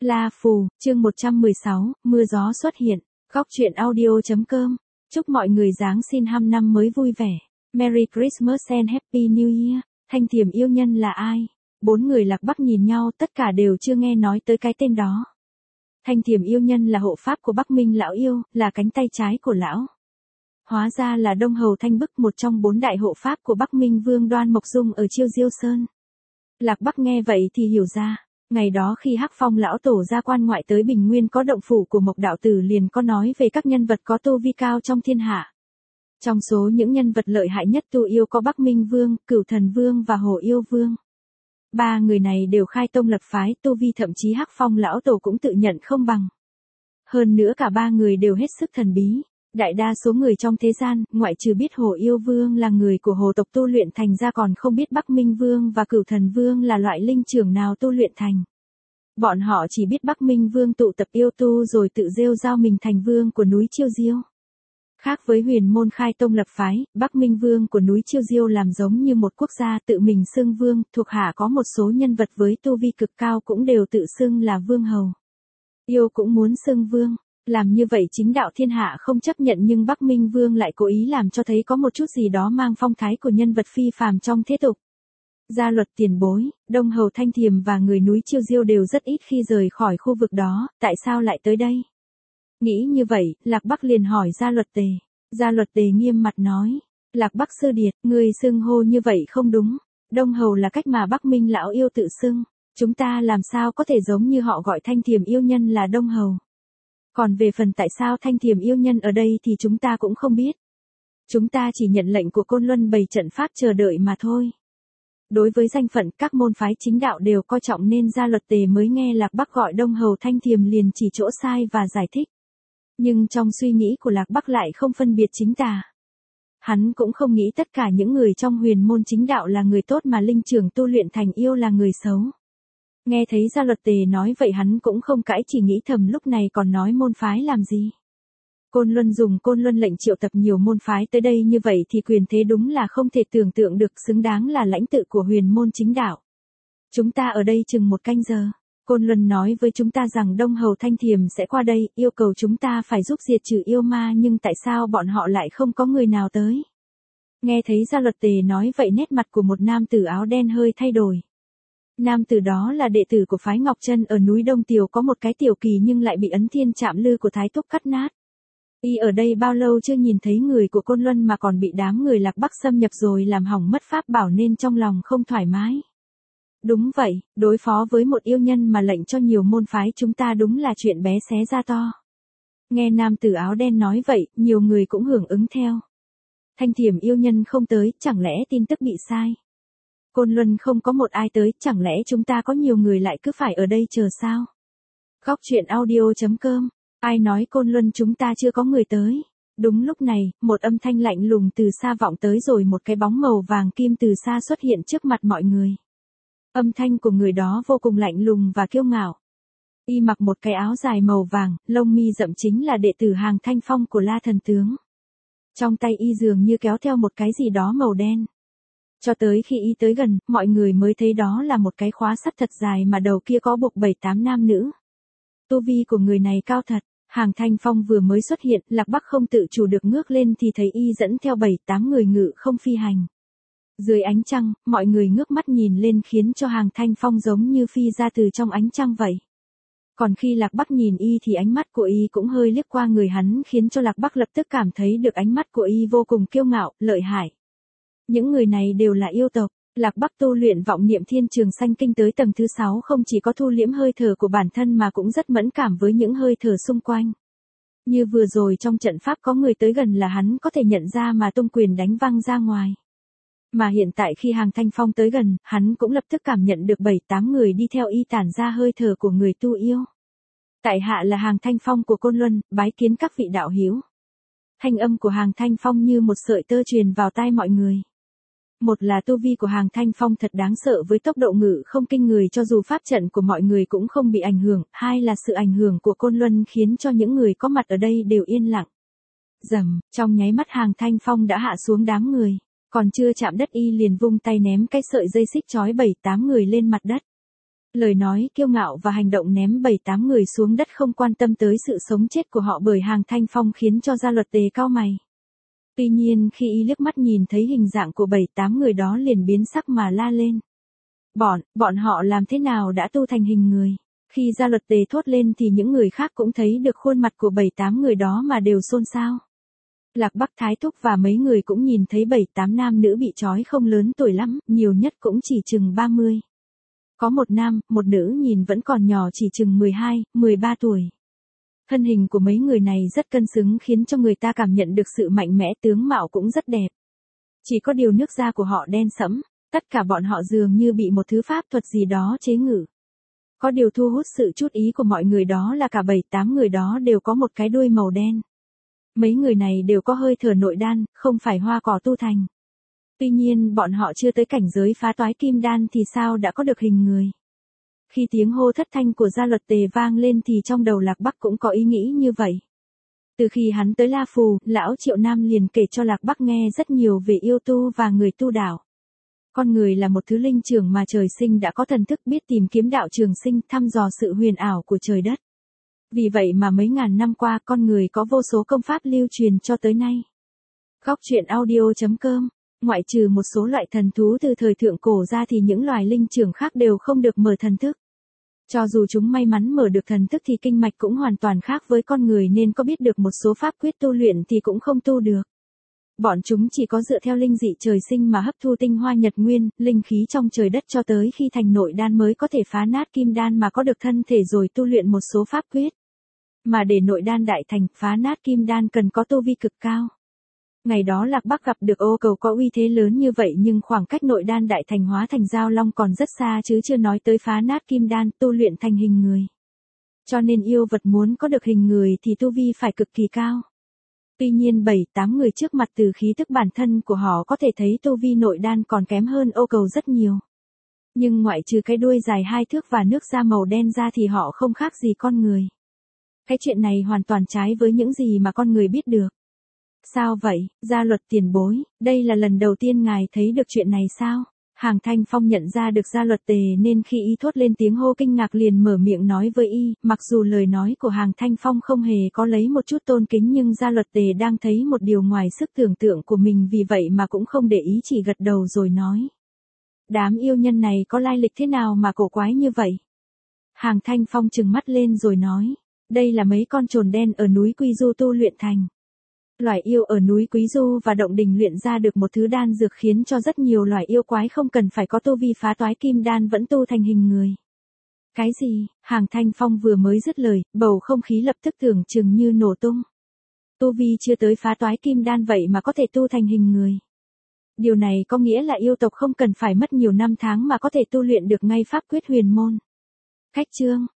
La Phù, chương 116, mưa gió xuất hiện. Góc truyện audio.com. Chúc mọi người Giáng sinh năm mới vui vẻ. Merry Christmas and Happy New Year. Thanh Thiềm yêu nhân là ai? Bốn người Lạc Bắc nhìn nhau, tất cả đều chưa nghe nói tới cái tên đó. Thanh Thiềm yêu nhân là hộ pháp của Bắc Minh lão yêu, là cánh tay trái của lão. Hóa ra là Đông Hầu Thanh Bức, một trong 4 đại hộ pháp của Bắc Minh Vương Đoan Mộc Dung ở Chiêu Diêu Sơn. Lạc Bắc nghe vậy thì hiểu ra. Ngày đó khi Hắc Phong lão tổ ra quan ngoại tới Bình Nguyên có động phủ của Mộc đạo tử liền có nói về các nhân vật có tu vi cao trong thiên hạ. Trong số những nhân vật lợi hại nhất tu yêu có Bắc Minh Vương, Cửu Thần Vương và Hồ Yêu Vương. 3 người này đều khai tông lập phái, tu vi thậm chí Hắc Phong lão tổ cũng tự nhận không bằng. Hơn nữa cả 3 người đều hết sức thần bí. Đại đa số người trong thế gian, ngoại trừ biết Hồ Yêu Vương là người của Hồ tộc tu luyện thành ra còn không biết Bắc Minh Vương và Cửu Thần Vương là loại linh trưởng nào tu luyện thành. Bọn họ chỉ biết Bắc Minh Vương tụ tập yêu tu rồi tự rêu rao mình thành vương của núi Chiêu Diêu. Khác với Huyền Môn khai tông lập phái, Bắc Minh Vương của núi Chiêu Diêu làm giống như một quốc gia tự mình xưng vương, thuộc hạ có một số nhân vật với tu vi cực cao cũng đều tự xưng là vương hầu. Yêu cũng muốn xưng vương. Làm như vậy chính đạo thiên hạ không chấp nhận, nhưng Bắc Minh Vương lại cố ý làm cho thấy có một chút gì đó mang phong thái của nhân vật phi phàm trong thế tục. Gia Luật tiền bối, Đông Hầu Thanh Thiềm và người núi Chiêu Diêu đều rất ít khi rời khỏi khu vực đó, tại sao lại tới đây? Nghĩ như vậy, Lạc Bắc liền hỏi Gia Luật Tề. Gia Luật Tề nghiêm mặt nói, Lạc Bắc sư điệt, người xưng hô như vậy không đúng. Đông Hầu là cách mà Bắc Minh lão yêu tự xưng, chúng ta làm sao có thể giống như họ gọi Thanh Thiềm yêu nhân là Đông Hầu. Còn về phần tại sao Thanh Thiềm yêu nhân ở đây thì chúng ta cũng không biết. Chúng ta chỉ nhận lệnh của Côn Luân bày trận pháp chờ đợi mà thôi. Đối với danh phận, các môn phái chính đạo đều coi trọng nên Gia Luật Tề mới nghe Lạc Bắc gọi Đông Hầu Thanh Thiềm liền chỉ chỗ sai và giải thích. Nhưng trong suy nghĩ của Lạc Bắc lại không phân biệt chính tà. Hắn cũng không nghĩ tất cả những người trong Huyền Môn chính đạo là người tốt mà linh trưởng tu luyện thành yêu là người xấu. Nghe thấy Gia Luật Tề nói vậy hắn cũng không cãi, chỉ nghĩ thầm lúc này còn nói môn phái làm gì. Côn Luân dùng Côn Luân lệnh triệu tập nhiều môn phái tới đây như vậy thì quyền thế đúng là không thể tưởng tượng được, xứng đáng là lãnh tụ của Huyền Môn chính đạo. Chúng ta ở đây chừng 1 canh giờ. Côn Luân nói với chúng ta rằng Đông Hầu Thanh Thiềm sẽ qua đây, yêu cầu chúng ta phải giúp diệt trừ yêu ma, nhưng tại sao bọn họ lại không có người nào tới? Nghe thấy Gia Luật Tề nói vậy nét mặt của một nam tử áo đen hơi thay đổi. Nam tử đó là đệ tử của phái Ngọc Chân ở núi Đông Tiều, có một cái tiểu kỳ nhưng lại bị ấn thiên chạm lư của Thái Thúc cắt nát. Y ở đây bao lâu chưa nhìn thấy người của Côn Luân mà còn bị đám người Lạc Bắc xâm nhập rồi làm hỏng mất pháp bảo nên trong lòng không thoải mái. Đúng vậy, đối phó với một yêu nhân mà lệnh cho nhiều môn phái chúng ta đúng là chuyện bé xé ra to. Nghe nam tử áo đen nói vậy, nhiều người cũng hưởng ứng theo. Thanh Thiềm yêu nhân không tới, chẳng lẽ tin tức bị sai? Côn Luân không có một ai tới, chẳng lẽ chúng ta có nhiều người lại cứ phải ở đây chờ sao? Góc truyện audio.com. Ai nói Côn Luân chúng ta chưa có người tới? Đúng lúc này, một âm thanh lạnh lùng từ xa vọng tới rồi một cái bóng màu vàng kim từ xa xuất hiện trước mặt mọi người. Âm thanh của người đó vô cùng lạnh lùng và kiêu ngạo. Y mặc một cái áo dài màu vàng, lông mi rậm, chính là đệ tử Hàng Thanh Phong của La Thần Tướng. Trong tay y dường như kéo theo một cái gì đó màu đen. Cho tới khi y tới gần, mọi người mới thấy đó là một cái khóa sắt thật dài mà đầu kia có buộc 7-8 nam nữ. Tu vi của người này cao thật. Hàng Thanh Phong vừa mới xuất hiện, Lạc Bắc không tự chủ được ngước lên thì thấy y dẫn theo 7-8 người ngự không phi hành. Dưới ánh trăng, mọi người ngước mắt nhìn lên khiến cho Hàng Thanh Phong giống như phi ra từ trong ánh trăng vậy. Còn khi Lạc Bắc nhìn y thì ánh mắt của y cũng hơi liếc qua người hắn khiến cho Lạc Bắc lập tức cảm thấy được ánh mắt của y vô cùng kiêu ngạo, lợi hại. Những người này đều là yêu tộc. Lạc Bắc tu luyện vọng niệm Thiên Trường Sanh Kinh tới tầng thứ 6 không chỉ có thu liễm hơi thở của bản thân mà cũng rất mẫn cảm với những hơi thở xung quanh. Như vừa rồi trong trận pháp có người tới gần là hắn có thể nhận ra mà tung quyền đánh văng ra ngoài. Mà hiện tại khi Hàng Thanh Phong tới gần, hắn cũng lập tức cảm nhận được 7-8 người đi theo y tản ra hơi thở của người tu yêu. Tại hạ là Hàng Thanh Phong của Côn Luân, bái kiến các vị đạo hữu. Thanh âm của Hàng Thanh Phong như một sợi tơ truyền vào tai mọi người. Một là tu vi của Hàng Thanh Phong thật đáng sợ với tốc độ ngự không kinh người cho dù pháp trận của mọi người cũng không bị ảnh hưởng, hai là sự ảnh hưởng của Côn Luân khiến cho những người có mặt ở đây đều yên lặng. Rầm, trong nháy mắt Hàng Thanh Phong đã hạ xuống đám người, còn chưa chạm đất y liền vung tay ném cái sợi dây xích trói 7-8 người lên mặt đất. Lời nói kiêu ngạo và hành động ném 7-8 người xuống đất không quan tâm tới sự sống chết của họ bởi Hàng Thanh Phong khiến cho Gia Luật Tề cau mày. Tuy nhiên khi y liếc mắt nhìn thấy hình dạng của 7-8 người đó liền biến sắc mà la lên. Bọn họ làm thế nào đã tu thành hình người? Khi Gia Luật Tề thốt lên thì những người khác cũng thấy được khuôn mặt của 7-8 người đó mà đều xôn xao. Lạc Bắc Thái Thúc và mấy người cũng nhìn thấy 7-8 nam nữ bị trói không lớn tuổi lắm, nhiều nhất cũng chỉ chừng 30. Có một nam, một nữ nhìn vẫn còn nhỏ chỉ chừng 12, 13 tuổi. Thân hình của mấy người này rất cân xứng khiến cho người ta cảm nhận được sự mạnh mẽ, tướng mạo cũng rất đẹp. Chỉ có điều nước da của họ đen sẫm, tất cả bọn họ dường như bị một thứ pháp thuật gì đó chế ngự. Có điều thu hút sự chú ý của mọi người đó là cả 7-8 người đó đều có một cái đuôi màu đen. Mấy người này đều có hơi thở nội đan, không phải hoa cỏ tu thành. Tuy nhiên bọn họ chưa tới cảnh giới phá toái kim đan thì sao đã có được hình người. Khi tiếng hô thất thanh của Gia Luật Tề vang lên thì trong đầu Lạc Bắc cũng có ý nghĩ như vậy. Từ khi hắn tới La Phù, lão Triệu Nam liền kể cho Lạc Bắc nghe rất nhiều về yêu tu và người tu đạo. Con người là một thứ linh trưởng mà trời sinh đã có thần thức biết tìm kiếm đạo trường sinh, thăm dò sự huyền ảo của trời đất. Vì vậy mà mấy ngàn năm qua con người có vô số công pháp lưu truyền cho tới nay. Góc truyện audio.com. Ngoại trừ một số loại thần thú từ thời thượng cổ ra thì những loài linh trưởng khác đều không được mở thần thức. Cho dù chúng may mắn mở được thần thức thì kinh mạch cũng hoàn toàn khác với con người nên có biết được một số pháp quyết tu luyện thì cũng không tu được. Bọn chúng chỉ có dựa theo linh dị trời sinh mà hấp thu tinh hoa nhật nguyên, linh khí trong trời đất cho tới khi thành nội đan mới có thể phá nát kim đan mà có được thân thể rồi tu luyện một số pháp quyết. Mà để nội đan đại thành, phá nát kim đan cần có tu vi cực cao. Ngày đó Lạc Bắc gặp được ô cầu có uy thế lớn như vậy nhưng khoảng cách nội đan đại thành hóa thành giao long còn rất xa chứ chưa nói tới phá nát kim đan tu luyện thành hình người. Cho nên yêu vật muốn có được hình người thì tu vi phải cực kỳ cao. Tuy nhiên 7-8 người trước mặt từ khí tức bản thân của họ có thể thấy tu vi nội đan còn kém hơn ô cầu rất nhiều. Nhưng ngoại trừ cái đuôi dài 2 thước và nước da màu đen ra thì họ không khác gì con người. Cái chuyện này hoàn toàn trái với những gì mà con người biết được. Sao vậy, Gia Luật tiền bối, đây là lần đầu tiên ngài thấy được chuyện này sao? Hàng Thanh Phong nhận ra được Gia Luật Tề nên khi y thốt lên tiếng hô kinh ngạc liền mở miệng nói với y, mặc dù lời nói của Hàng Thanh Phong không hề có lấy một chút tôn kính nhưng Gia Luật Tề đang thấy một điều ngoài sức tưởng tượng của mình vì vậy mà cũng không để ý chỉ gật đầu rồi nói. Đám yêu nhân này có lai lịch thế nào mà cổ quái như vậy? Hàng Thanh Phong trừng mắt lên rồi nói, đây là mấy con trồn đen ở núi Quy Du tu luyện thành. Loài yêu ở núi Quý Du và Động Đình luyện ra được một thứ đan dược khiến cho rất nhiều loài yêu quái không cần phải có tu vi phá toái kim đan vẫn tu thành hình người. Cái gì? Hàng Thanh Phong vừa mới dứt lời, bầu không khí lập tức tưởng chừng như nổ tung. Tu vi chưa tới phá toái kim đan vậy mà có thể tu thành hình người. Điều này có nghĩa là yêu tộc không cần phải mất nhiều năm tháng mà có thể tu luyện được ngay pháp quyết huyền môn. Khách chương,